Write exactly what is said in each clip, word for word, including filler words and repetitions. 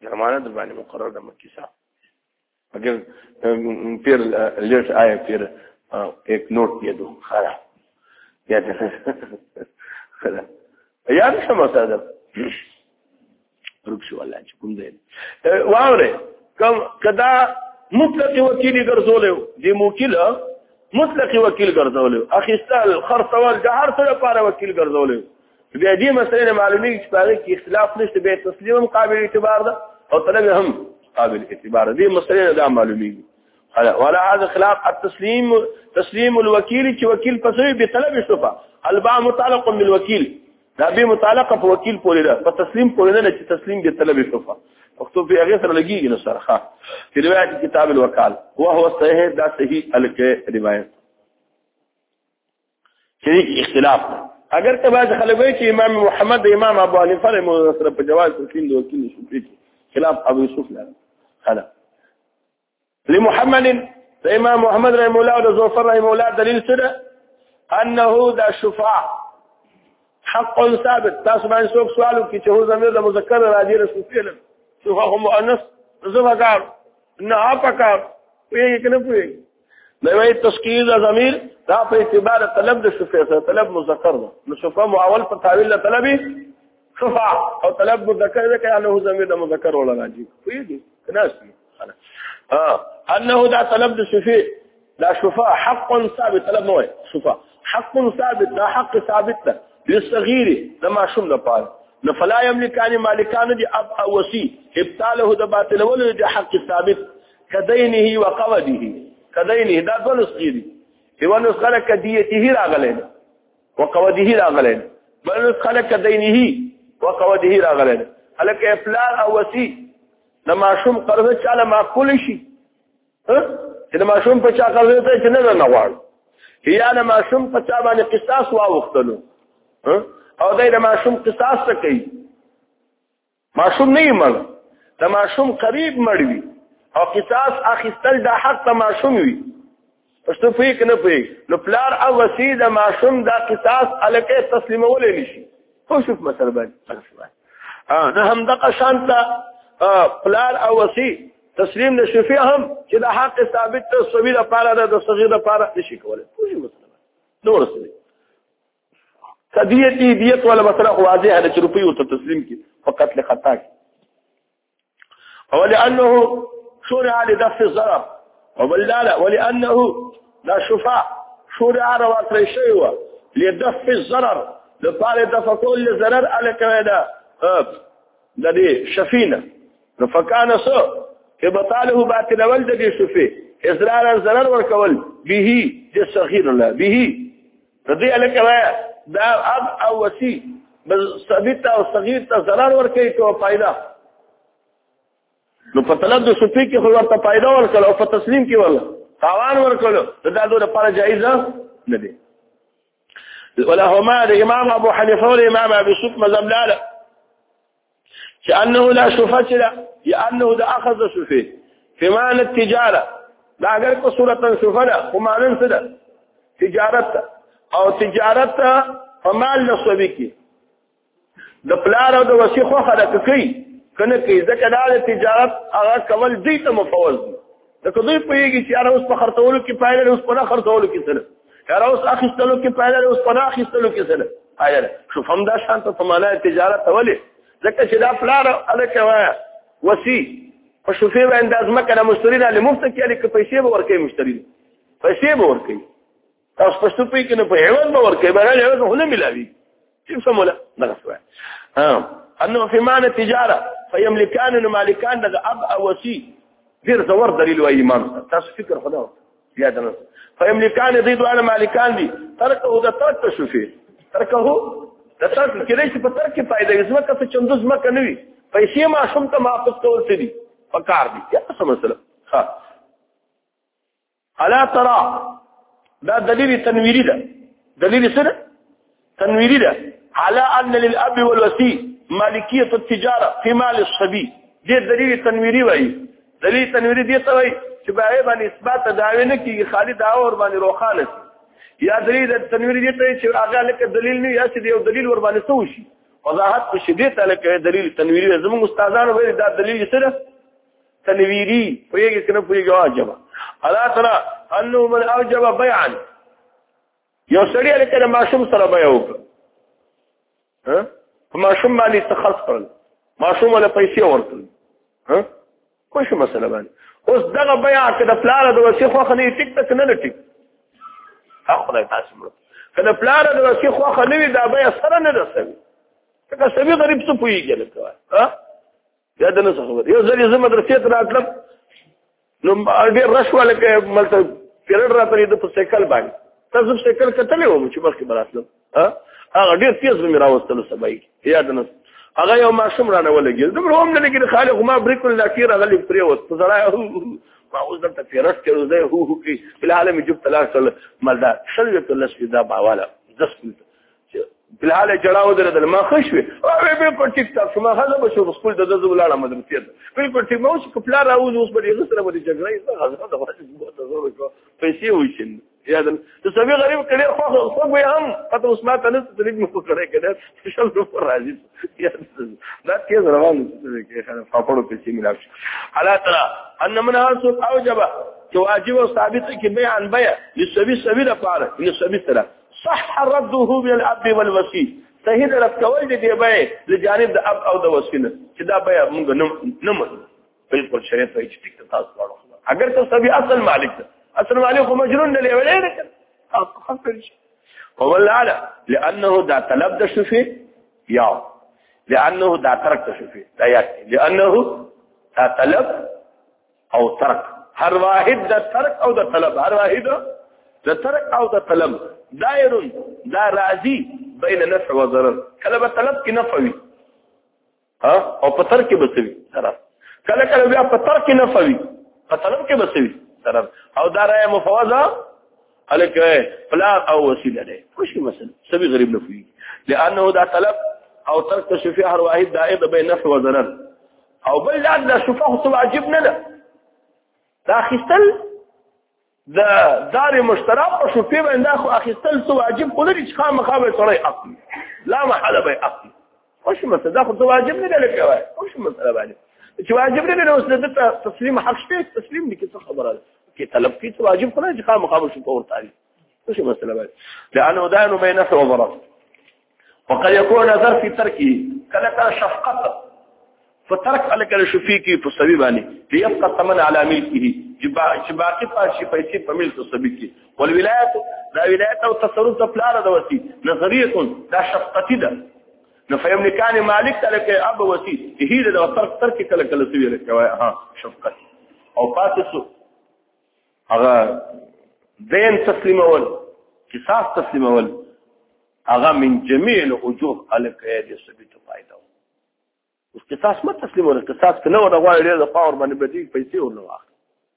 जमानत बानी मुकर्रर द मक्की साहब अगर फिर लेट आए फिर एक नोट दे दो खरा याद खरा याद समझता था रुक्ष वाला चुकुम दे वावरे कम कदा मुطلق वकील ګرځولیو دی موکل مطلق وکیل ګرځولیو اخیستل خرڅول جهر سره لپاره وکیل ګرځولیو بیا دې مسلې معلومی چې په کې اختلاف نشته به تسلیم قابل اعتبار ده او طلب هم قابل اعتبار دې مسلې دا معلومی ولا هذا خلاف التسليم تسليم الوكيل چې وکیل پسوي به طلب شفا الباء متعلق بالوكيل دا به متعلق په وکیل پورې ده په تسلیم پورې نه چې تسلیم به طلب شفا مكتوب في أغيث لقيه نصرخة في رواية كتاب الوكال وهو الصحيح ده صحيح الرواية شريك اختلاف اگر تباج خلقوي چې امام محمد امام ابو حنیفه له مصر په جواز تسلیم د وکیل شفیع خلاف ابو يوسف له هذا لمحمد امام محمد رحمه الله وزوفر رحمه الله دليل سره انه ذا شفاع حق ثابت تاسو باندې څوک سوالو کې چې هو ضمیر د مذکر راځي رسول الله شفاء هم مؤنث زما کار نه اپکار وی کنه وی نو وی تشکیل ضمیر دا په اعتبار طلب د شفاء سره طلب مذکر ده نو شفاء معول په تعویل طلب شفاء او طلب مذکر ده کنه ضمیر د مذکر ولا راځي وی دي کنه اه انه دا طلب د شفاء لا شفاء حق ثابت طلب نو شفاء حق ثابت دا حق ثابت ده للصغير لما شوم ده پاره فلا يملكان مالكان دي اب او وصي ابطاله ده باطل ولد دي حق ثابت كدينه وقوده كدينه ده دول صغيري يوان خلق كديته راغلين وقوده راغلين بل خلق كدينه وقوده راغلين خلق افلال او وصي لما شوم قرضه چاله معقول شي ها لما شوم په چا قرضه ته چې نه نه غواړي یا لما شوم په چا باندې قصاص واوختلو ها او دای د ماشوم قصاص څه کوي ماشوم نه مړ د ماشوم قریب مړوي او قصاص اخیستل د حق د ماشوم وي پښتو پې کنه پې نو پلار او وصي د ماشوم د قصاص الکه تسلیمول نشي خو شوف مثلا باندې ها نه هم د قشانت پلار او وصي تسلیم د شفیع هم چې د حق ثابت ته صغیر لپاره د صغیر لپاره نشي کولای خو مثلا نور څه قضیتی دیت ولا مسله واضحه ده چې روپیو ته تسلیم کی فقط لخطا کی او لانه شرع لدفع الضرر وبالله ولانه لا شفاء شرع رواتر شيء لدفع الضرر لپاره دفع كل ضرر على كذا د دې شفینه فكان سو ابطاله باطل ولد دې شفي اضرار الضرر ورکول به د صغیر الله به دې الکه دا اب او وصي بل ثابت او صغير ته ضرر ورکړي ته فائدہ نو په طلب د شفیع کې خو ورته فائدہ ورکړي او په تسلیم کې ولا تاوان ورکړي دا د لپاره جایز نه دي ولا هما الامام ابو حنیفه او امام ابي يوسف مذهب لاله كانه لا شفاء له لانه ده اخذ شفيع في معنى التجاره دا اگر کو صورت شفاء وما ننسد تجارت او تجارت فمال نصبی کی د پلار او د وصی خو خلک کوي کنه کوي ځکه دا د تجارت هغه کول دې ته مفوض دي د کوي په یږي چې اوس په خرڅولو کې پایله اوس په خرڅولو کې سره هر اوس اخیستلو کې پایله اوس په اخیستلو کې سره پایله شو فهم دا شانت په معنا تجارت ولې ځکه چې دا پلار الکه وصی په شوفي باندې ازمکه د مشتری نه لمفت کې الکه پیسې به ورکړي مشتری پیسې به ورکړي تاسو پښتو پې کې نه په هیواد باور کې به نه هیواد نه ملاوي څه سموله نه سوای ها انه في معنى التجاره فيملكان المالكان د اب او وصي غير زور دلیل و ایمان تاسو فکر خدا یاد نه فيملكان ضد على مالكان دي ترکه د ترک شوفي ترکه د ترک کې لري په ترک کې فائدہ اسمه که چندوز مکه نوي پیسې ما شوم ته واپس کول څه دي پکار دي یا څه مسله ها الا ترى دا دلیل تنویری ده دلیل سره تنویری ده على ان للاب والوصي مالکیت التجاره في مال الصبي دې دلیل تنویری وایي دلیل تنویری دې ته وایي چې باید باندې اثبات دعوی نه کیږي خالد دعوه ور باندې روخانه یا دلیل تنویری دې ته چې هغه لکه دلیل نه یا چې یو دلیل ور باندې سوشي وضاحت په شدت لکه دلیل تنویری زموږ استادانو ویل دا دلیل سره تنویری پوهیږي کنه پوهیږي واجب الا ترى انه من اوجب بيعا یو سړی لکه ماشوم سره بيع وکړه ها ماشوم باندې تخصص کړل ماشوم له پیسې ورکړل ها کوم څه مسله باندې اوس دغه بيع کده پلار د وسی خو خني ټیک تک نه ټیک خدای تاسو مړ کله پلار د وسی خو خنوي دا بيع سره نه رسوي که سبي غریب څه پويږي لکه ها یا د نو خبر یو ځلې زه مدرسې ته راتلم نو ډېر رشوه لکه ملته پیریډ راته د په سایکل باندې تاسو سایکل کتلې و چې مخکې براتلم ها هغه ډېر تیز مې راوستلو سبای یا د نو هغه یو ماشوم رانه ولګي دومره هم نه لګي خالق ما بریکل لاکیر هغه لې پرې وست زړه ما اوس دلته پیریډ کې روزه هو هو کې بل عالم جب طلاق سره ملدا شلوت الله سیدا باواله دس بالحال جړاو درته ما خوشوي او به په ټیک ټاک شما هغه به شو سکول د دزو ولاړه مدرسې ته بالکل ټیک مو چې خپل راوځي اوس به یې سره به جګړې هغه د واسه د زور کو پیسې وښین یا د سبي غریب کړي خو خو به هم پته اوس ما ته نه تلګ مو کړی کړه چې شل پر راځي یا دا کې روان کې خلک پاپړو پیسې ملاوي حالا ترى ان من اصل اوجب چې واجب او ثابت کې بیع عن بیع للسبي سبي لپاره للسبي سره صح رده من الاب والوصي صحیح رد کول دي دی به لجانب د اب او د وصینه چې دا به موږ نه نه بالکل شریعت وایي چې ټیک تاسو واړو اگر ته سبي اصل مالک اصل مالک مجنون دی ولې نه خفر شي والله اعلى لانه دا طلب د شفي یا لانه دا ترک د شفي دا یاتي لانه دا طلب او ترک هر واحد د ترک او د طلب هر واحد د ترک او د طلب دائر دا راضي بین نفع و ضرر کله په طلب کې نفع وي ها او په ترک کې بسوي ضرر کله کله بیا په ترک کې نفع وي په طلب کې بسوي ضرر او دا راي مفوضه الکه فلا او وسيله ده خوش مثلا سبي غريب نفعي لانه دا طلب او ترك تشفيه هر واحد دائر بين نفع و ضرر او بل لا شفاه واجب نه ده دا خستل دا دار مشترک او شفيه باندې خو اخستل سو واجب خو لري چې خام مخابه سره عقل لا محل به عقل خوش مثلا دا خو واجب نه لکه وای خوش مثلا باندې چې واجب نه نه اوس د تسلیم حق شته تسلیم دي کې څه خبره کې طلب کې واجب خو نه چې خام مخابه شو اور تعالی خوش مثلا باندې لانه دائن بين نفع وضرر وقد يكون ذر في تركه كلا كان شفقه فترك عليك الشفيكي في الصبيباني ليبقى الثمن على ملكه جباقي فاشي فيسي فملك الصبيكي والولايات لا ولايات او تصرف تفلار دوسي نظريه لا شفقتي ده نفيملكان مالك لك اب وسي هي ده ترك ترك كلا كلا سوي لك ها شفقتي او فاتسو هغه دين تسليم اول قصاص تسليم اول هغه من جميع الاجور على قيادة الصبيت فائده اوس قصاص ما تسلیم ولا قصاص کنه ولا غواړي د پاور باندې بدی پیسې ورنه واخلي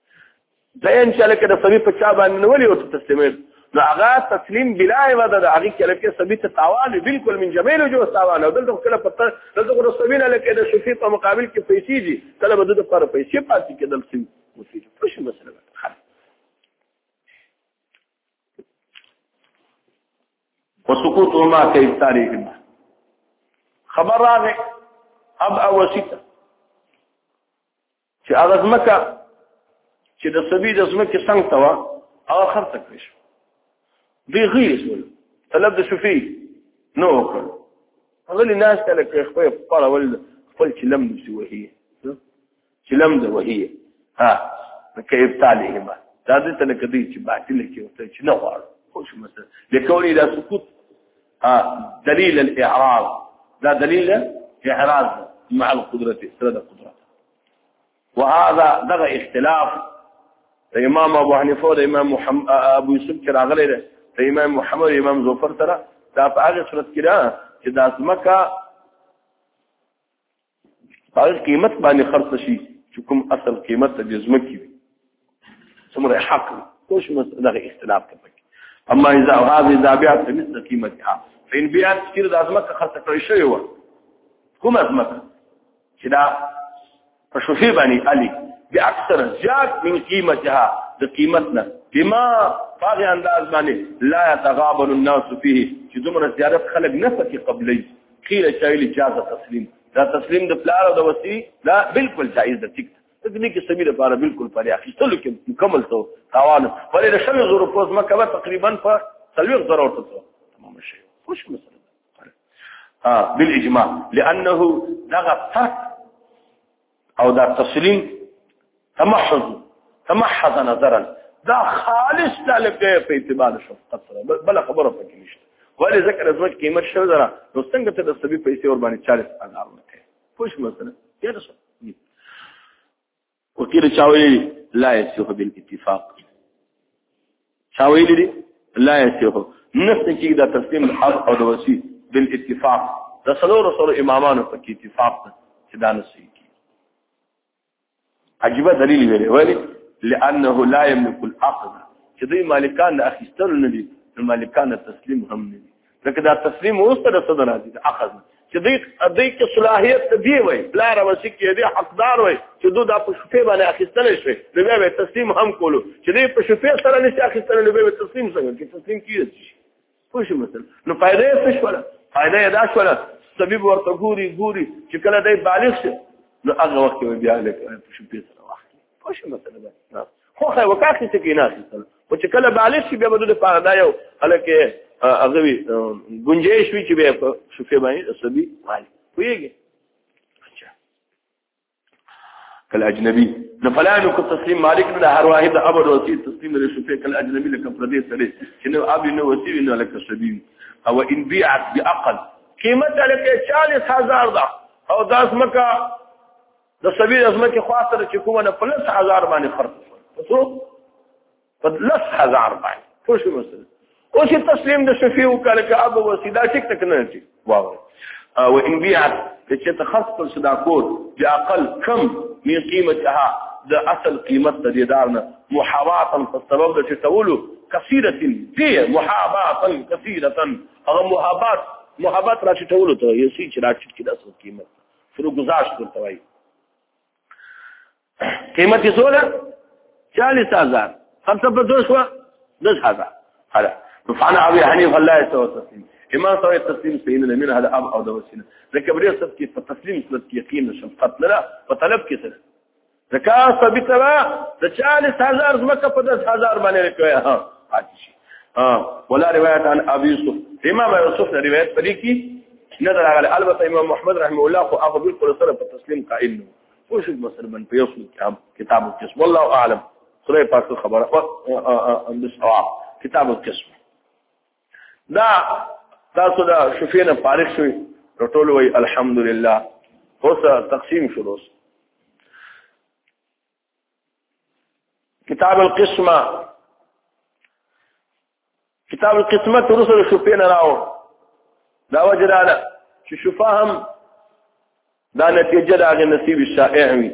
ځین چې لکه د سبي په چا باندې نه ولي او تسلیمې نو هغه تسلیم بلا عوض د هغه کې لکه سبي ته تاوان بالکل من جميل جو تاوان او دلته کله پته دلته د سبينه لکه د شفیع په مقابل کې پیسې دي کله بده د پر پیسې پاتې کېدل سي مفید څه مسله ده وسقوط ما كيف تاريخ خبر راغی اب او وسیته چې هغه ځمکه چې د سبي د ځمکې څنګه توا هغه خرڅ کړی شو دی غیس ول طلب د شفي نو وکړ هغه الناس کله کې خپل خپل ول خپل چلم نشي وهي چلم ده وهي ها کيف تعليهما دا دې ته کدي چې باطل کې وته چې نه غواړي خو شو مثلا لكون الى سقوط ها دليل الاعراض دا دليل اعراض مع القدرة سرد القدرة وهذا دغ اختلاف الامام ابو حنيفه والامام محمد ابو يوسف كراغله الامام محمد والامام زوفر ترى دا په هغه صورت کې را چې د اسمکه په قیمت باندې خرڅ شي چې کوم اصل قیمت د ځمکې وي څومره حق کوم دغه اختلاف کوي اما اذا هذه ذابعه مثل قيمتها فإن بيعت كثير د اسمکه خرڅ کړی شوی و کوم اسمکه چې دا په شوفي باندې علي باكثر زیات من قیمتها د قیمتنا بما فاغ انداز باندې لا يتغابن الناس فيه چې دومره زیارت خلق نه فکر قبلي قيل چایلی اجازه تسلیم دا تسلیم د پلار او د وسی دا بالکل جایز ده ټیک د دې کې سمیر لپاره بالکل پاره اخیستلو کې مکمل تو تاوان ولې د شل زره پوز مکه به تقریبا په ثلاث ضرورت تمام شي خوش مثلا ها بالاجماع لانه دغه ترک او دا تسلیم تمحض تمحض نظرا دا خالص تعلق په اعتبار شفقت سره بل خبره پکې نشته ولې ذکر ازمت قیمت شو زرا نو څنګه ته د سبي پیسې ور باندې چالیس هزار ورکړي خوش مثلا یا رسول وکیل چاوي لا يسيح بالاتفاق چاوي لري لا يسيح نفس کې دا تسلیم الحق او د وسی بالاتفاق د څلور رسول امامانو په کې اتفاق چې دا نسي کی عجيبه دلیل ویلي ولی لانه لا يملك الاخذ چې دوی مالکان د اخیستلو نه دي مالکان تسلیم هم نه دي لکه دا تسلیم اوسه د صدر راځي د اخذ چې دوی دوی کې صلاحیت دی وای لا راوسی کې دی حقدار وای چې دوی د پښتې باندې اخیستل شي دوی به تسلیم هم کولو چې دوی پښتې سره نشي اخیستل نو به تسلیم څنګه کې تسلیم کیږي خو شي مثلا نو فائدې څه شول فائدې دا شول طبيب ورته ګوري ګوري چې کله دای بالغ شي نو هغه وخت بیا له پښتې سره وخت خو شي مثلا خو خو وکاخي څه کې نه اخیستل او چې کله بالغ شي بیا به د پاره دا یو هلکه هغه وی گنجائش وی چې به شوفه باندې سبي مال ویږي اچھا کله اجنبي نو فلانو کو تسلیم مالک نه هر واحد ابد وسی تسلیم له شوفه کله اجنبي لکه پردیس سره چې نو ابي نو وسی نو لکه سبي او ان بيعت باقل قیمت لکه چالیس هزار ده او داس مکه د سبي ازمکه خاطر چې کومه په لس هزار باندې خرڅ وسو په لس هزار باندې خوش مثلا او چې تسلیم د شفیع وکړه که ابو وسیدا ټیک تک نه شي واو او ان بيعت چې تخصص صداقات باقل كم من قيمتها د اصل قیمت د دارنا محاباتا فالسبب د تولو كثيره دي محاباتا كثيره هغه محابات محابات را تولو ته یو شي چې را چې د اصل قیمت فرو گزارش کوي وای قیمت یې څومره چالیس هزار خمسه په دوه شو دس هزار هلا فعن ابي حنيفه لا يسوى التسليم امام سوى التسليم سيدنا من هذا اب او دوسنا ذكر بريه سب كيف التسليم سلت يقين شفقت لا فطلب كسر زكاه ثابته ده چالیس هزار مکه په دس هزار باندې کوي ها حاجی ها ولا روایت عن ابي يوسف امام يوسف روایت پدې کې نظر على البته امام محمد رحمه الله خو هغه بالکل سره په تسلیم قائل نو خو شو مثلا په یو کتاب کتاب القسم والله اعلم سوره پاک خبره او بالصواب کتاب القسم دا تاسو دا شفینا فارغ شوي ټول وی الحمدلله اوس تقسیم شروع کتاب القسمه کتاب القسمه رسل شفینا راو دا وجدانا چې شفاهم دا نتیجه دا غي نصیب الشائع وي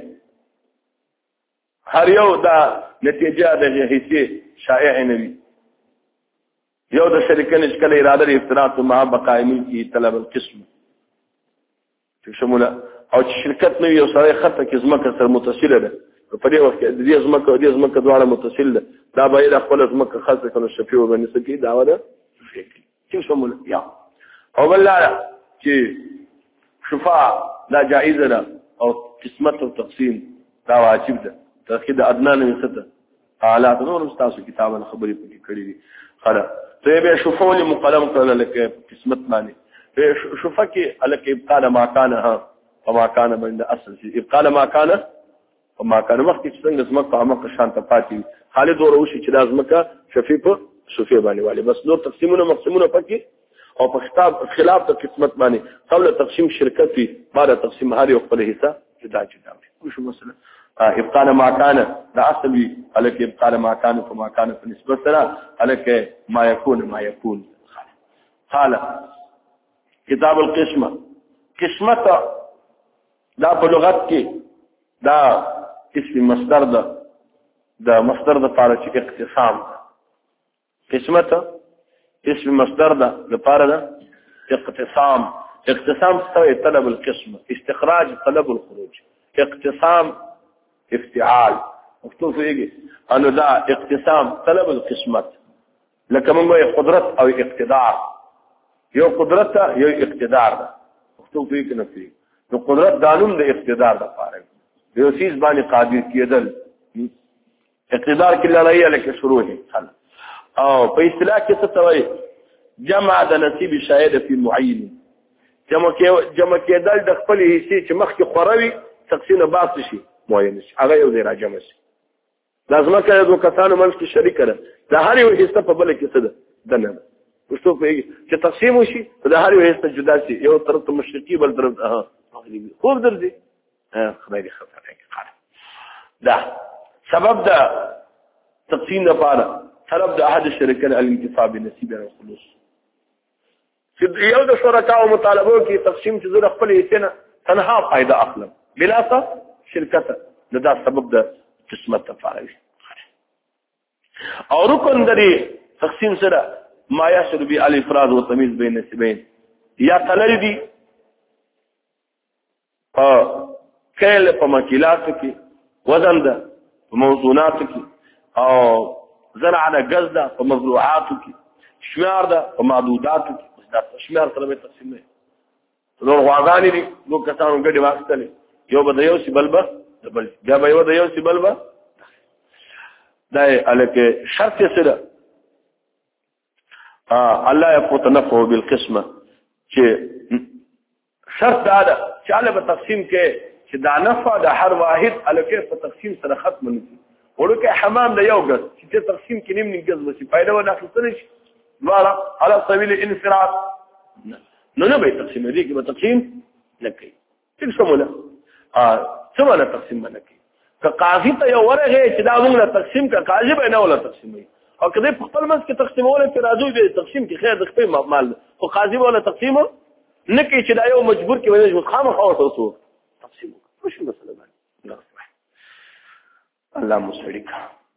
هر یو دا نتیجه د هیڅ شائع نه وي یو د شریکن اشکال اراده د افتراض مع بقاء ملکی طلب القسم چې شموله او چې شرکت نو یو سره خطه کې زمکه سره متصله ده په دې وخت کې د دې زمکه د دې زمکه دواړه متصل ده دا به د خپل زمکه خاصه کنه شفیع باندې سکی دا وده چې شموله یا او بل چې شفاع لا جائزه ده او قسمت او تقسیم دا واجب ده تاکید ادنان من سته اعلی نور تاسو کتابه خبرې پکې کړې دي خلاص ته به شفاعه مقلم کړل لکه قسمت باندې شفاعه کې الکه ابقاء ما كان ها وما كان بند اصل شي ابقاء ما كان وما كان وخت چې څنګه زمکه عمق شانت پاتې خالد وروشي چې د زمکه شفیع په شفیع باندې والي بس نور تقسیمونه مقسمونه پکې او په خطاب خلاف د قسمت باندې قبل تقسیم شرکت وي بعد تقسیم هر یو خپل حصہ جدا جدا وي شو مثلا ابقاء ما كان دا اصل وي الکه ابقاء ما كان فما كان په نسبت سره الکه ما يكون ما يكون قال کتاب القسمه قسمت دا په لغت کې دا اسم مصدر ده دا مصدر د پاره چې اقتسام قسمت اسم مصدر ده لپاره ده اقتسام اقتسام ستوي طلب القسمه استخراج طلب الخروج اقتسام افتعال مكتوب فيه انه دا اقتسام طلب القسمت لكن من قدرت او اقتدار يو قدرت يو اقتدار پښتو پوهې کې نه پوهېږي. نو قدرت دانوم د اقتدار دپاره د یو څیز باندې قادر کېدل اقتدار کې لړۍ لکه شروع دی. او په اصطلاح کې څه ته وایي؟ جمع د نصیب شاید فی معین. جمع جمع کېدل د خپل حصې چې مخکې خوره وي تقسیم باز شي معین شي هغه یو ځای راجمع شي. دا ځمکه د دوه کسانو منځ کې شریکه ده د هر یو حصه په بله کې څه ده دننه ده. پښتو پوهېږي چې تقسیم وشي د هر یو حصه جدا شي یو طرف ته مشرقي بل طرف ته مغربي خوب درځي خدای دې خبره کوي. دا سبب د تقسیم لپاره طلب د احد الشريكين الانتفاع بنصيب الخلوص. چې یو د شرکاو مطالبه کې تقسیم چې زه خپل حصے نه تنها فائدہ اخلم بلا څه شرکت نه دا سبب د قسمت لپاره. او رکن درې تقسیم سره ما يحصل به الافراد والتمييز بين النسبين یا تلل دي او کله په مکیلات کې وزن ده په موضوعات کې او زرع ده غز ده په مزروعات کې شمار ده په معدودات کې دا شمار سره به تقسیم نه نور غواګانی دي نو کسانو ګډي واستل یو به یو سی بلبه بل بیا به یو د یو سی بلبه دا الکه شرط سره اه الله يتنفع بالقسمه چې شرط دا ده چې الله په تقسیم کې چې دا نفع د هر واحد الکه په تقسیم سره ختم نه شي. ورکه حمام د یو غز چې تقسیم کې نیم نیم غز وشي فائدہ و نه اخیستل شي واړه على سبيل الانفراد نو نه به تقسیم دي کې به تقسیم نه کوي. څه سمونه اه څه ولا تقسیم نه کوي که قاضي ته یو ورغه چې دا موږ له تقسیم کا قاضي به نه ولا تقسیمي او کله په خپل منځ کې تقسیمول کې راځي به تقسیم کې خیر د خپل مال او قاضي ولا تقسیم نه کوي چې دا یو مجبور کې وایي خامخا اوسو تقسیم مش مسله باندې الله مستریک.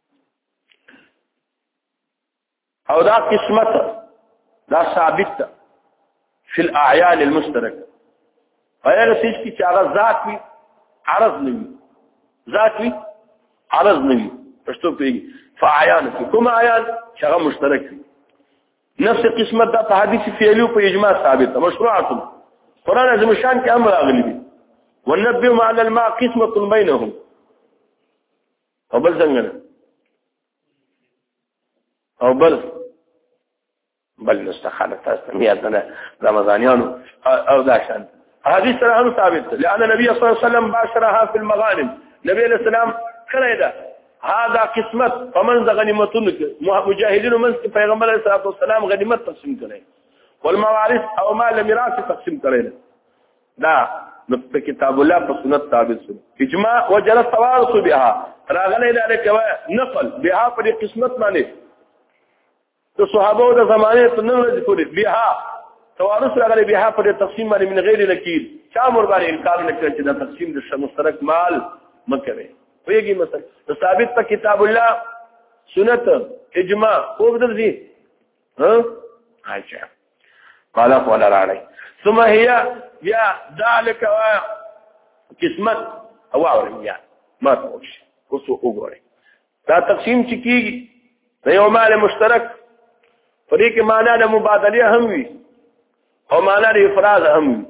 او دا قسمت دا ثابت فی الاعیان المشترکه غیر سیس کی چاغه ذات وی عرض نه وی ذات وی عرض نه وی پښتو پیږي فاعیان کوم اعیان چاغه مشترک وی نفس قسمت دا په حدیث فعلی په اجماع ثابت مشروعه قران عظیم شان کې امر اغلی دی والنبي مع الماء قسمه بينهم او بل څنګه او بل بل مستخاله تاسو میادنه رمضانیانو او دا شان حدیث سره ثابت لأن النبي صلى الله عليه وسلم باشرها في المغانم نبی علیہ السلام کړی دا هذا قسمت فمن غنیمتون مجاهدین من پیغمبر علیہ الصلوۃ والسلام غنیمت تقسیم کړي والموارث او مال میراث تقسیم کړي دا په کتاب الله په سنت ثابت شو اجماع وجل التوارث بها راغلی دا کوي نقل بها په قسمت باندې د صحابه د زمانه ته نه ذکر بها توارث راغلی بها په تقسیم باندې من غیر نکیر چا مر باندې انکار نه کوي چې دا تقسیم د مشترک مال مکوي ویږي مثلا ثابت په کتاب الله سنت اجماع او بدل دي ها اچھا قال قال راړي ثم هي يا ذلك قسمت او اورم یا ما توش اوسو وګورئ دا تقسیم چې کیږي د یو مال مشترک فريق معنا د مبادله هم وي او معنا د افراز هم وي.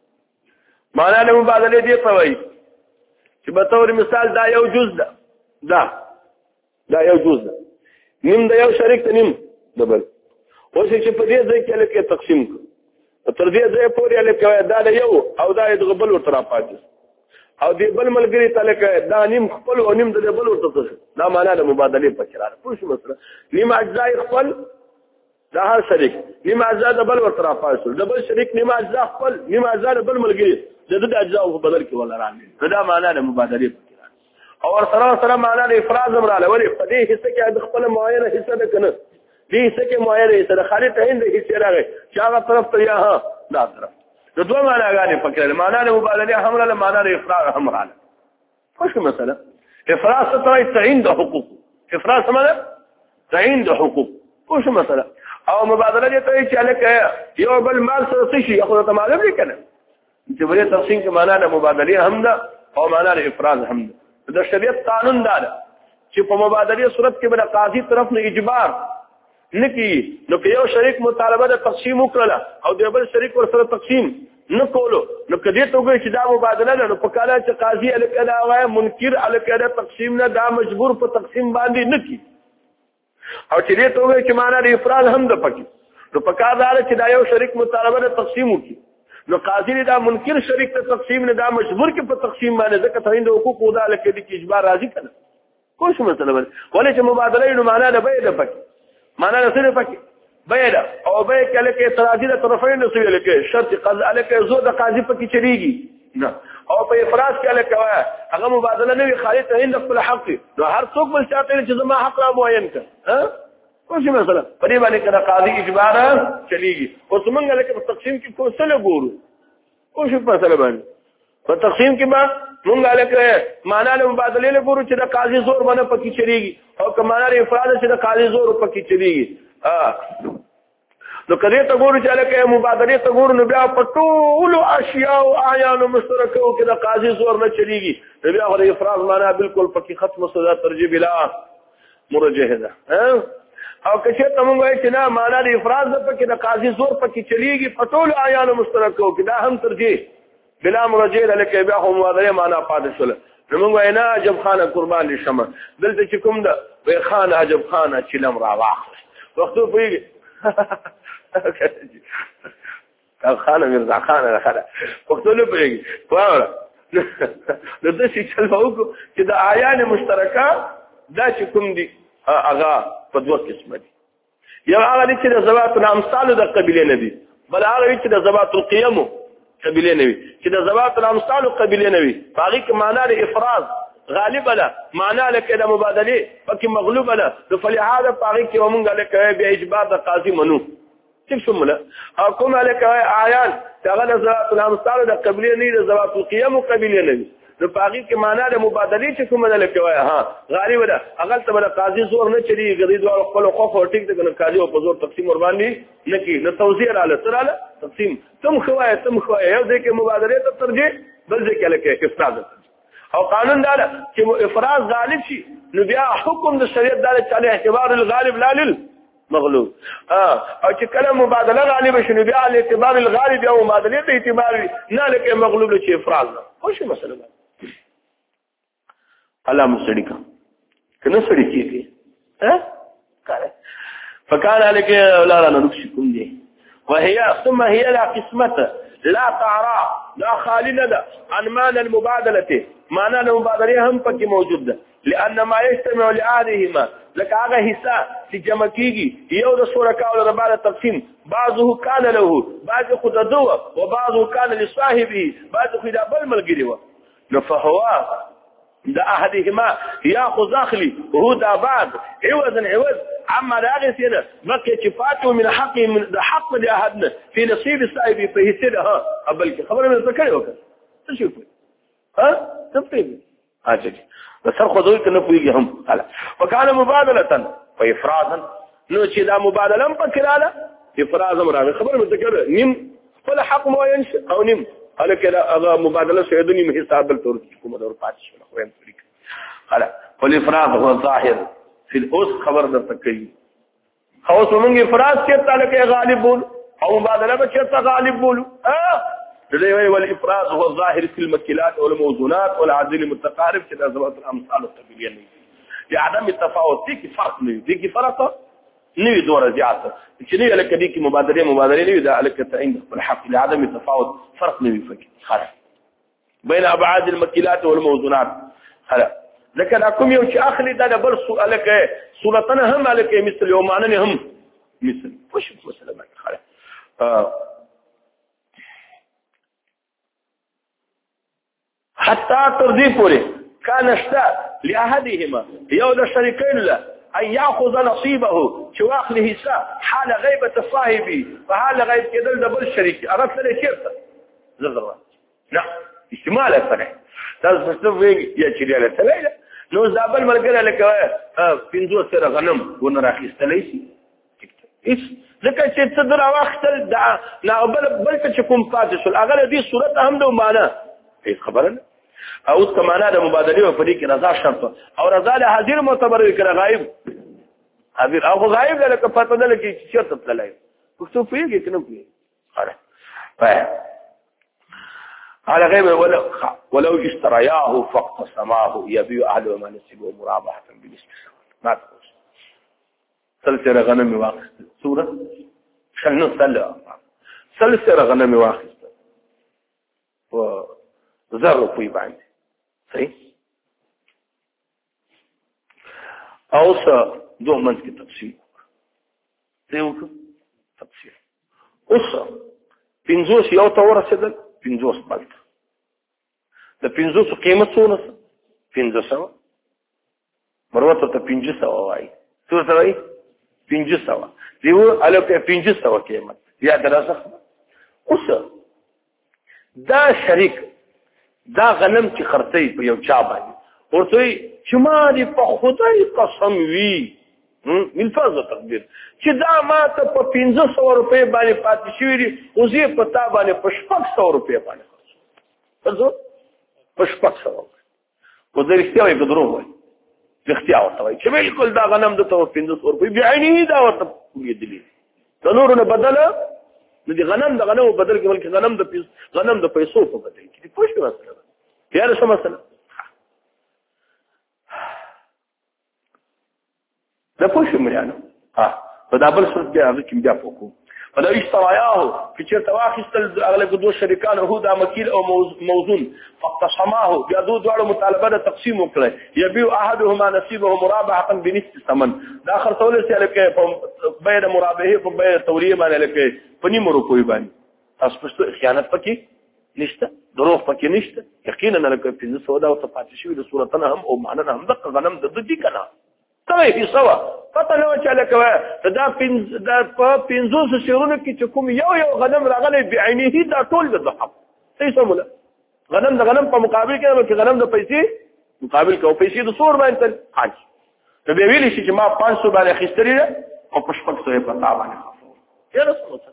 معنا د مبادله دی په وایي چې په تور مثال دا یو جز ده دا دا یو جز ده نیم د یو شریک ته نیم د بل اوس چې په دې ځای کې لکه تقسیم کو تر دې ځای پورې لکه دا د یو او دا د بل ورته پاتې او دې بل ملګری ته لکه دا نیم خپل او نیم د بل ورته دا معنا د مبادله په قرار پوه شو مثلا نیم اجزا خپل دا هر شریک نیم اجزا د بل ورته پاتې د بل شریک نیم اجزا خپل نیم اجزا د بل ملګری د دې اجزا په بدل کې ولا راځي دا معنا د مبادله په قرار او سره سره معنا د افراز هم رااله ولې په دې حصہ کې د خپل معاینه حصہ ده کنه دې حصہ کې معاینه حصہ ده خالي ته هند حصہ راغی چې هغه طرف ته یا ها دا طرف د دوه معنا غانې پکړل معنا د مبادله هم رااله معنا د افراز هم رااله خوش مثلا افراز ته تعین د حقوق افراز سمه تعین د حقوق خوش مثلا او مبادله دې ته چې الک یو بل مال سره شي خو ته معلوم نه کنه چې بلې تقسیم کې معنا د مبادله هم ده او معنا د افراز هم ده د شریعت قانون دا ده چې په مبادله صورت کې بل قاضي طرف نه اجبار نکي نو که یو شریک مطالبه د تقسیم وکړه او د بل شریک ور سره تقسیم نه کولو نو کدی ته وګورئ چې دا مبادله ده نو په کاله چې قاضي الکه دا وایي منکر الکه دا تقسیم نه دا مجبور په تقسیم باندې نه کی او چې دې ته وګورئ چې معنا د افراد هم د پکې نو په کار دا چې دا یو شریک مطالبه ده تقسیم وکړي نو قاضي دا منکر شریک ته تقسیم نه دا مجبور کې په تقسیم باندې ځکه ته د حقوق ودا الکه دي کې اجبار راځي کنه کوم څه مطلب ولې چې مبادله نو معنا ده به ده پکې معنا ده صرف پکې بيدا او به کله کې تراضی د طرفین نو ویل کې شرط قضا الکه زو د قاضي پکې چریږي نه او په افراز کې الکه هغه مبادله نه وی خالص هند خپل حق نو هر څوک بل چاته چې زما حق را معین کړه ها کوم مثلا په دې باندې کړه قاضي اجبار چلیږي او څنګه لکه په تقسیم کې کوم څه ګورو کوم څه مثلا باندې په تقسیم کې ما مونږ لکه معنا له مبادله له ګورو چې د قاضي زور باندې پکې چلیږي او کمانه افراز چې د قاضي زور پکې چلیږي ها نو کله ته ګورو چې لکه مبادله ته ګورو نو بیا په ټول اشیاء او اعیان مشترکه او کې د قاضي زور نه چلیږي نو بیا غره افراز معنا بالکل پکې ختم سودا ترجیح بلا مرجه ده ها او که ته مونږ وایو چې نه معنا د افراز د پکې د قاضي زور پکې چلیږي په ټول اعیان مشترکه او کې دا هم ترجیح بلا مرجه لکه بیا هم مبادله معنا پاتې شول نو مونږ وایو نه عجب خانه قربان لشمه دلته چې کوم ده وای خان عجب خانه چې لم را واخل وختو پیږي خانه مرزا خانه خانه وختو له پیږي واو نو د څه چل وو چې د اعیان مشترکه دا چې کوم دي هغه په دوه قسم دي یو هغه چې د ذوات الامثال د قبيله نه دي بل هغه چې د ذوات القيم قبيله نه وي چې د ذوات الامثال قبيله نه وي هغه کې معنا د افراز غالب له معنا له د مبادله پکې مغلوب له د فلهذا هغه کې ومنګ له کوي به اجبار د قاضي منو څه شموله حکم له کوي آیان هغه د ذوات الامثال د قبيله نه د ذوات القيم قبيله نه وي نو پاغي کې معنا د مبادله چې کومه نه کوي ها غالب ده هغه ته بل قاضي زور نه چلی غدي دوه خپل خوف او ټیک د قاضي او په زور تقسیم ور باندې نه کی نو توزیع رااله تراله تقسیم تم خوای تم خوای یو ځکه مبادله ته ترجیح بل ځکه لکه افراد او قانون دا چې افراز غالب شي نو بیا حکم د شریعت دا چې اعتبار الغالب لا للمغلوب اه او چې کله مبادله غالب شي نو بیا اعتبار الغالب او مبادله ته اعتبار نه لکه مغلوب شي افراز خو شي مثلا الله مسړی کا کنه سړی کیږي ها کاره فكان عليك لا لا نكشكم دي وهي ثم هي لا قسمه لا تعرى لا خالنا لا عن معنى المبادله معنى المبادله هم پکې موجود ده لان ما يجتمع لهذهما لك هغه حصہ چې جمع کیږي یو د شرکا او د بعض تقسیم بعضه كان له بعض خود دو وبعضه كان لصاحبه بعض خد بل ملګری و فهو دا احدهما ياخذ اخلي وهو دا بعد عوضا عوض عما راغي سنه بقي شفاته من حق من حق لاحدنا في نصيب صاحبي فهسده ها قبل خبر من ذكر وكذا تشوف ها تفهم اجل بس خذوا كنا فوقي هم هلا وكان مبادله وافرادا نو چې دا مبادله پکراله افراز امر خبر من ذكر نم ولا حق ما ينشئ او نم هله کله هغه مبادله سيدني من حساب التور کومه دور پاتې شو خو هم طریق هله والافراد هو ظاهر في الاس خبر د تکي او څنګه افراد چې تعلق غالب بول او مبادله به چې غالب بول اه دغه والافراد هو ظاهر في المكيلات والموزونات والعدل المتقارب في ذوات الامثال الطبيعيه لعدم التفاوت دي فرق نه دي فرق نوی دوره زیاته چې نه لکه دي کې مبادله مبادله نه دا لکه تعین الحق لعدم التفاوت فرق نه فکر خلاص بين ابعاد المكيلات والموزونات خلاص لكن اكم یو چې اخلي دا بل سؤال لکه صورتنا هم لکه مثل یو معنی هم مثل وش مسله خلاص حتى ترضي پوره كان اشتا لاحدهما یو د شریکین له أن يأخذ نصيبه شواخ لهساء حال غيبة صاحبي فحال غيب كدل دبل شريك أردت لي كيرتا زغرة نعم استمال الفرح تاسو يا شريك على تليلة نو زابل ملګری لکه پنځو سره غنم ونه راخستلې شي هیڅ ځکه چې څه درا واختل دا لا بل بل چې کوم پاتې شول هغه دې صورت هم د معنا هیڅ خبره نه او اس کمانا د مبادله په دې کې رضا شرط او رضا له حاضر معتبر کړه غایب حاضر او غایب لکه پته ده چې شرط تلای پښتو پیږي کنه پیږي خره على غير ولو ولو اشترياه فاقتسماه يبيع احدهما نصيبه مرابحه بالاستثمار ما تقول سلسله غنم واخذ سوره شنو سله سلسله غنم واخذ و زر في بعد صحيح اوس دوه منځ کې تفصیل دیو تفصیل اوس پنځوس یو ته ورسېدل پنځوس بل د پنځوس قیمت څونه پنځه سوه مروته ته پنځه سوه وایي څو ته وایي پنځه سوه دیو الکه پنځه سوه قیمت یا دراسه اوس دا شریک دا غنم چې خرڅي په یو چا باندې ورته چې ما دې په خدای قسم وی ملفظ تقدیر چې دا ما ته په پنځه سوه روپۍ باندې پاتې شوي دي اوس یې په تا باندې په شپږ سوه روپۍ باندې خرڅ په شپږ سوه خو زه رښتیا وایم که دروغ وایم رښتیا ورته وایم چې بلکل دا غنم دته په پنځه سوه روپۍ بعینې دا ورته پوهېدلي د نورو نه بدله نو د غنم د غنمو بدل کې بلکې غنم د غنم د پیسو په بدل کې دي پوه شوې مسله ده یاره څه مسله ده پوه شو مریانو ها په دا بل صورت بیا هغه کې بیا پوه کوو فلو اشترایاه که چېرته واخیستل اغلب دوه شریکان هو دا مکیل او موزون فاقتسماه بیا دو دواړو مطالبه د تقسیم وکړی یبیع احدهما نصیبه مرابحه بنصف ثمن دا خرڅولی سي هلکه په بیع د مرابحې په بیع د توریې باندې هلکه په نیمو روپیو باندې تاسو پښتو خیانت پکې نشته دروغ پکې نشته یقینا هلکه پنځه سوه دا ورته پاتې شوي د صورتونه هم او معنه هم دقه غنم د ده دي که نه سوی فی سوا پته نه وه چې هلکه دا په پنځوسو سیرونو کې چې کوم یو یو غنم راغلی بعینې دا ټول د ده حق صحیح سموله غنم د غنم په مقابل کې بلکې غنم د پیسې مقابل کې او پیسې د سور باندې تل حاج نو بیا ویلی شي چې ما پنځ سوه باندې اخیستلي ده او په شپږ سوه یې په تا باندې خرڅوم یاره څه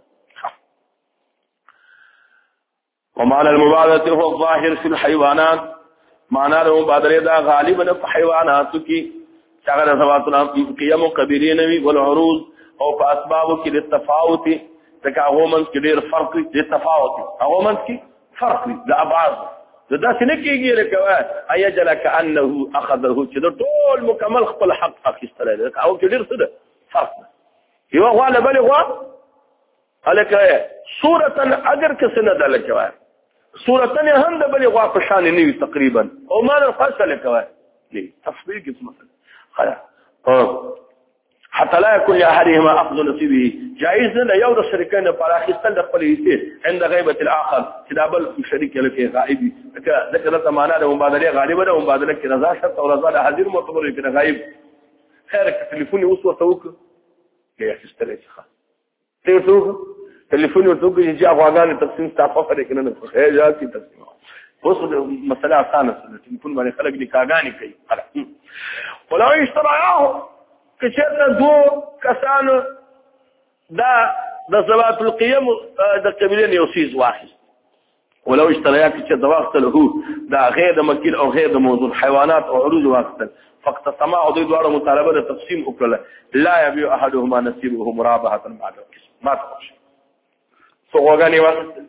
ومعنى المبادرة هو الظاهر في الحيوانات معنى المبادرة دا غالبا في حيوانات کی چاگر سواتنا قیم قبیرین وی والعروض او په اسبابو کې د تفاوت تک هغه منځ کې ډېر فرق دی تفاوت هغه منځ کې فرق دی د ابعاد دا څه نه کېږي لکه ايجل كانه اخذه چې د ټول مکمل خپل حق اخیستل دی او کې ډېر څه ده فرق یو غواله بل غوا الکه صورتا اگر کس نه ده لکه صورتن هم د بل غوا په شان نه وي تقریبا او ما نه فصل کوي ليه تفصيل کې مثلا خلا حتى لا يكون لاحدهما اخذ نصيبه جائز لا يود الشريكين پر اخذ خپل حصے عند غيبه الاخر چې بل شریک له غائب ذکر معنا د مبادله غالبا د مبادله کې رضا شرط او رضا حاضر معتبر کې غائب خیر تليفون اوس وتوک کې اخستل ښه ته تو تليفون وتوک چې افغان تقسیم تاسو په دې کې نه خیر یا کی تقسیم اوس مسله اسانه ده تليفون باندې خلک دي کاغانی کوي خلاص ولو اشتراه کچرته دو کسانو دا د زوات القيم د قبيلين يوسيز واحد ولو اشتريا کچرته واخته دا غیر د مکیل او غیر د موضوع حیوانات او عروض واخته فقط سماع او د دوه مطالبه د تقسیم وکړه لا يبيع احدهما نصيبه مرابحه بعد ما تخش سوغاني واخته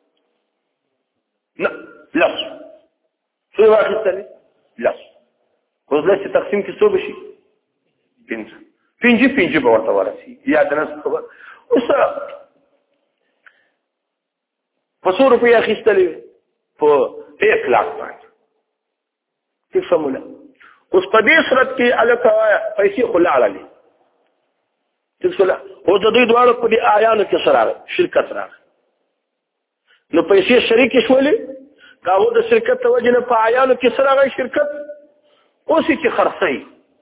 لا لا شو واخته لا اوس لسه تقسیم کې څو بشي پنځه پنځه پنځه به ورته ورسي یا د نس خبر اوس په څو روپۍ اخیستلې په یک لاک باندې څه سموله اوس په دې صورت کې الکه پیسې خو لاړلې څه سموله او د دوی دواړو په دې آیانو کې سره شرکت راغی نو پیسې شریک شولې کاوه د شرکت توجه نه په آیانو کې سره راغی شرکت اوس چې خرڅي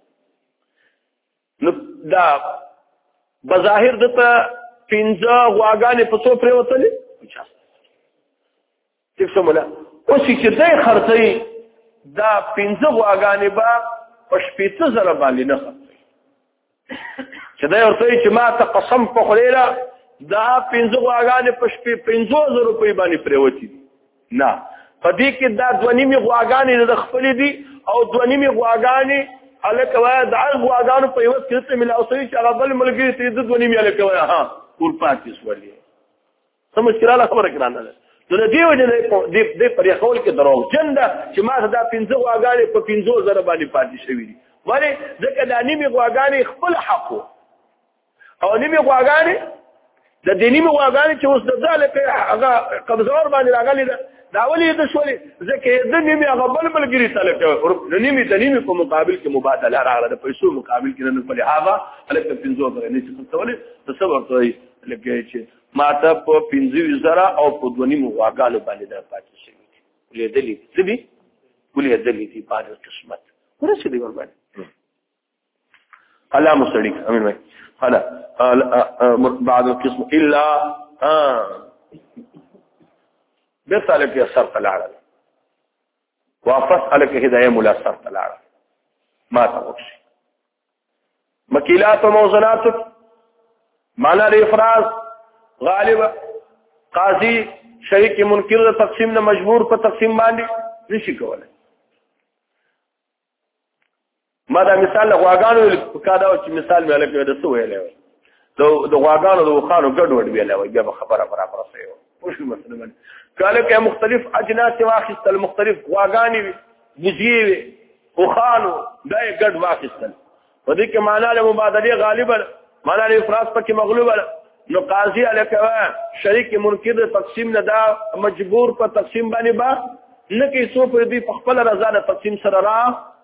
نو دا بظاهر دته پنځه غواګانې په څو پرې وتلې پچاس څه سموله اوس چې دای خرڅي دا پنځه غواګانې به په شپېته زره باندې نه خرڅي چې دای ورته چې ما ته قسم په خلیله دا پنځه غواګانې په شپې پنځوس زره روپۍ باندې پرې وتې نه په دې کې دا دوه نیمې غواګانې د خپلې دي او دوه نیمې غواګانې هلکه وایه د هر غواګانو په عوض کې ته ملاوسوي چې هغه بل ملګري ته د دوه نیمې هلکه وایه ها ور پاتې شولې څه مشکله خبره ګرانه ده نو د دې وجه نه د پرې خول کې دروغجن ده چې ما دا پنځه غواګانې په پنځو زره باندې پاتې شوي دي ولې ځکه دا نیمې غواګانې خپل حق و او نیمې غواګانې د دې نیمې غواګانې چې اوس د ځاله هغه قبضور باندې راغلي ده دا ولې د شولې ځکه د نیمې هغه بل ملګري سره کوي د نیمې د نیمې په مقابل کې مبادله راغله د پیسو مقابل کې نه په لحاظه هلته پنځو زره نه چې څه د صبر ته لکه چې ماته په پنځه زره او په دوه نیمو غواګانو باندې دا پاتې شوي دي ولیدلې څه دي ولیدلې دي بعد قسمت ورسېدې ور باندې الله مستړي امين وای هلا بعد القسم الا بسالك يا صرف العرب وفسألك هداية ملا صرف العرب ما تغش مكيلات وموزنات معنى الافراز غالبا قاضي شریک منکر تقسیم نه مجبور په تقسیم باندې نشي کولای ما دا مثال غواګانو کادا چې مثال مې لکه د څه ویلې د غواګانو د وخانو ګډوډ ویلې بیا خبره برابر سي وش مثلا باندې کله کې مختلف اجناس واخستل مختلف غواګانی بوزي وخانو دای ګډ واخستل په دې کې معنا له مبادله غالبا معنا له افراز پکې مغلوبه نو قاضي الکوا شریک منکر تقسیم نه دا مجبور په تقسیم باندې با نه کې سو پر دې په خپل رضا نه تقسیم سره را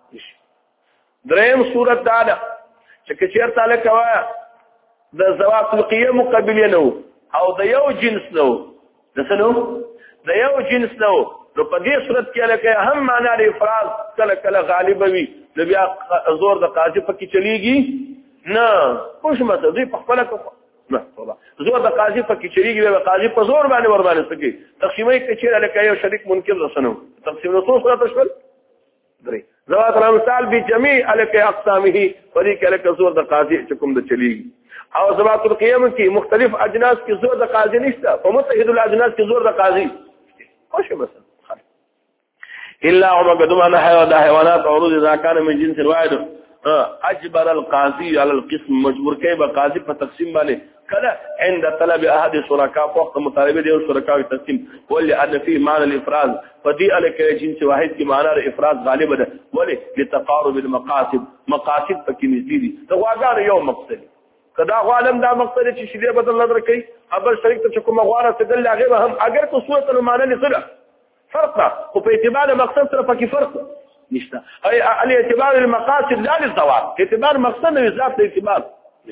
دریم صورت دا ده چې چیرته الکوا د زوات القیه مقابله نو او د یو جنس نو د سنو د یو جنس نو نو په دې صورت کې الکه هم معنا د افراز کله کله غالب وي د بیا زور د قاضي پکې چلیږي نه خوش مته دې په خپل نه زور د قاضي پکې چلیږي د قاضي په زور باندې ور باندې سکی تقسیمي کې چې الکه یو شریک منکر رسنو تقسیم نو څو صورت شول درې زوات الامثال بجميع الکه اقسامه فريق الکه زور د قاضي چې کوم د چلیږي او زوات القيم کې مختلف اجناس کې زور د قاضي نشته او متحد الاجناس کې زور د قاضي خوش مثلا الا وما قدمنا حيوانات عروض اذا كان من جنس واحد اجبر القاضي على القسم مجبور كيف قاضي په تقسیم باندې کله عند طلب احد الشركاء وقت مطالبه دي شرکاء تقسیم ولي ان في معنى الافراز فدي الک جنس واحد کی معنی الافراز غالب ده ولي لتقارب المقاصد مقاصد پکې نږدې دي دا واګار یو مقصد کدا غوالم دا مقصد چې شیدې بدل نظر کوي ابل شریک ته کومه غواره تدل هغه هم اگر کو صورت المعنى لصله فرق او په اعتبار مقصد سره پکې فرق نشته اي الاعتبار المقاصد لا للزوات اعتبار مقصد نه ذات الاعتبار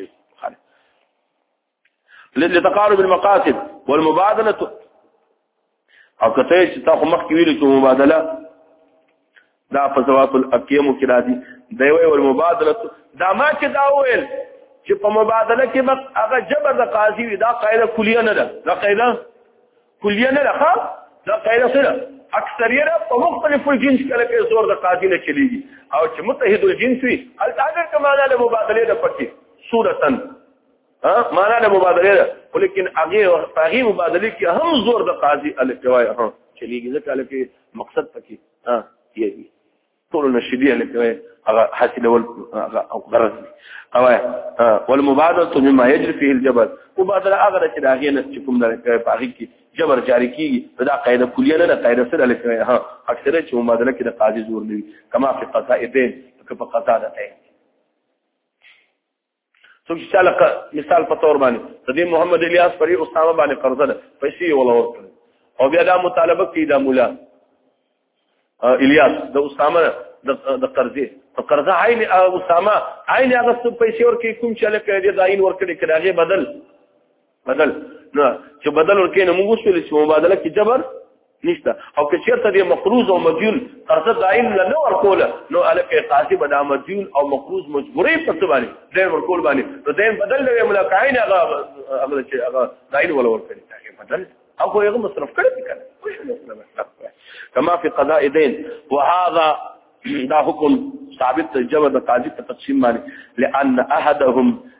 لتقارب المقاصد والمبادله او کته چې تاسو مخکې ویلو چې مبادله دا په زوات الاقيم کې راځي دی وی والمبادله دا ما چې دا ویل چې په مبادله کې هغه جبر د قاضي دا قاعده کلیه نه ده دا قاعده کلیه نه ده دا قاعده سره اکثریت په مختلفو جنس کې کې زور د قاضي نه چلیږي او چې متحد الجنس وي التعبير کماله له مبادله ده پکې صورتن ها معنا له مبادله ده ولیکن هغه هغه مبادله کې هم زور د قاضي الکوای ها چلیږي ځکه لکه مقصد پکې ها یی ټول نشدي الکوای هغه حاصل ول او غرض او والمبادله مما يجري فيه الجبر مبادله هغه چې هغه نه چې کوم نه باغی کې جبر جاری کیږي دا قاعده کلیه نه قاعده سره الکوای ها اکثره چې مبادله کې د قاضي زور دی کما فی قضائدین په قضاء ده څوک چې لکه مثال په تور باندې د دې محمد الیاس پرې اسامه باندې قرضه ده پیسې ولا ورکړي او بیا دا مطالبه کوي د مولا الیاس د اسامه د قرضې قرضه عین اسامه عین هغه څه پیسې ورکړي کوم چې لکه دې داین ورکړي کړه بدل بدل نو چې بدل ورکړي نو موږ وسول چې مبادله کې جبر نشته او که چیرته دې مقروض او مدیون قرضه داین نه ورکول نو الکه قاضي بدا مدیون او مقروض مجبورې په څه باندې دې ورکول باندې نو دې بدل له ملاقعین هغه هغه چې هغه داین ولا ورکړي بدل او یو مصرف کړی كما في قضاء دين وهذا دا حكم ثابت جبر قاضي تقسيم مالي لان احدهم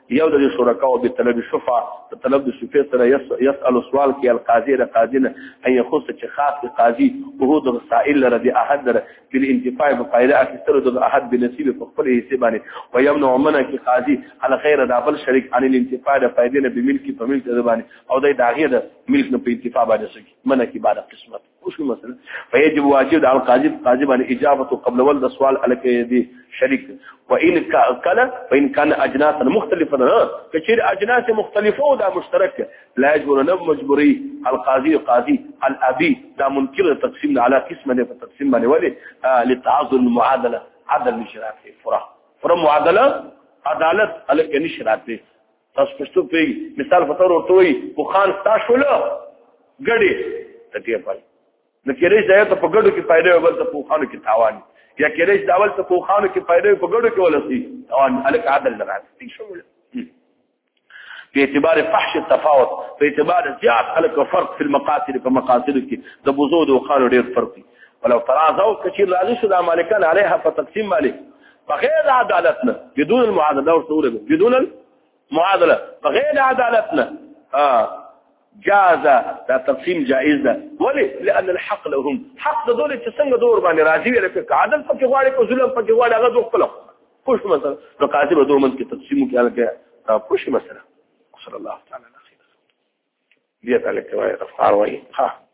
یو د شرکاو به طلب شفاعه طلب د شفاعه سره يسأل سوال کې القاضي د قاضي نه ان يخص چې خاص قاضي وهو د سائل لري احد بالانتفاع بفائده اكثر د احد بنصيب په خپل حصے باندې ويمنع منه کې قاضي على خير دابل شریک عن الانتفاع د فائدې نه بملک په ملک زبانه او د داغه د ملک نه په انتفاع باندې سکی منه کې بعد قسمت وشو مثلا فيجب واجب على القاضي قاضي باندې اجابه قبل ولد سوال الکه دي شریک وان كان وان كان اجناس مختلفه كثير اجناس مختلفه ودا مشترك لا يجبر نب مجبوري القاضي قاضي الابي دا منكر تقسيم على قسم نه تقسيم باندې ولي آه للتعاضد المعادله عدل نشرات فرع فرع معادله عدالت الکه نشرات تاسو پښتو په مثال فطور ورته وي خو خان تاسو له غړي تکي پای نو کېږي ځای ته په غړو کې فائدې او بل ته په خانو کې تاوان یا کېږي داول ته په خانو کې فائدې په غړو کې ولسي تاوان الک عدل راځي شامل په اعتبار فحش التفاوت په اعتبار زیات الک فرق في المقاصد په مقاصد کې د بوزود او خانو ډېر فرق دي ولو تراضوا كثير راضي شو د مالکان عليها فتقسيم مالک بغیر عدالتنا بدون المعادله ورسوله بدون المعادله بغیر عدالتنا اه جاز دا تقسيم جائز ده ولي لان الحق لهم حق دول چې څنګه دور باندې راځي لکه عدل پکې غواړي کو ظلم پکې غواړي هغه دوه خپل خوش مثلا نو قاضي به دوه من کې تقسیم کې الګه خوش مثلا صلی الله تعالی علیه وسلم دې تعالی کوي افعال وای ها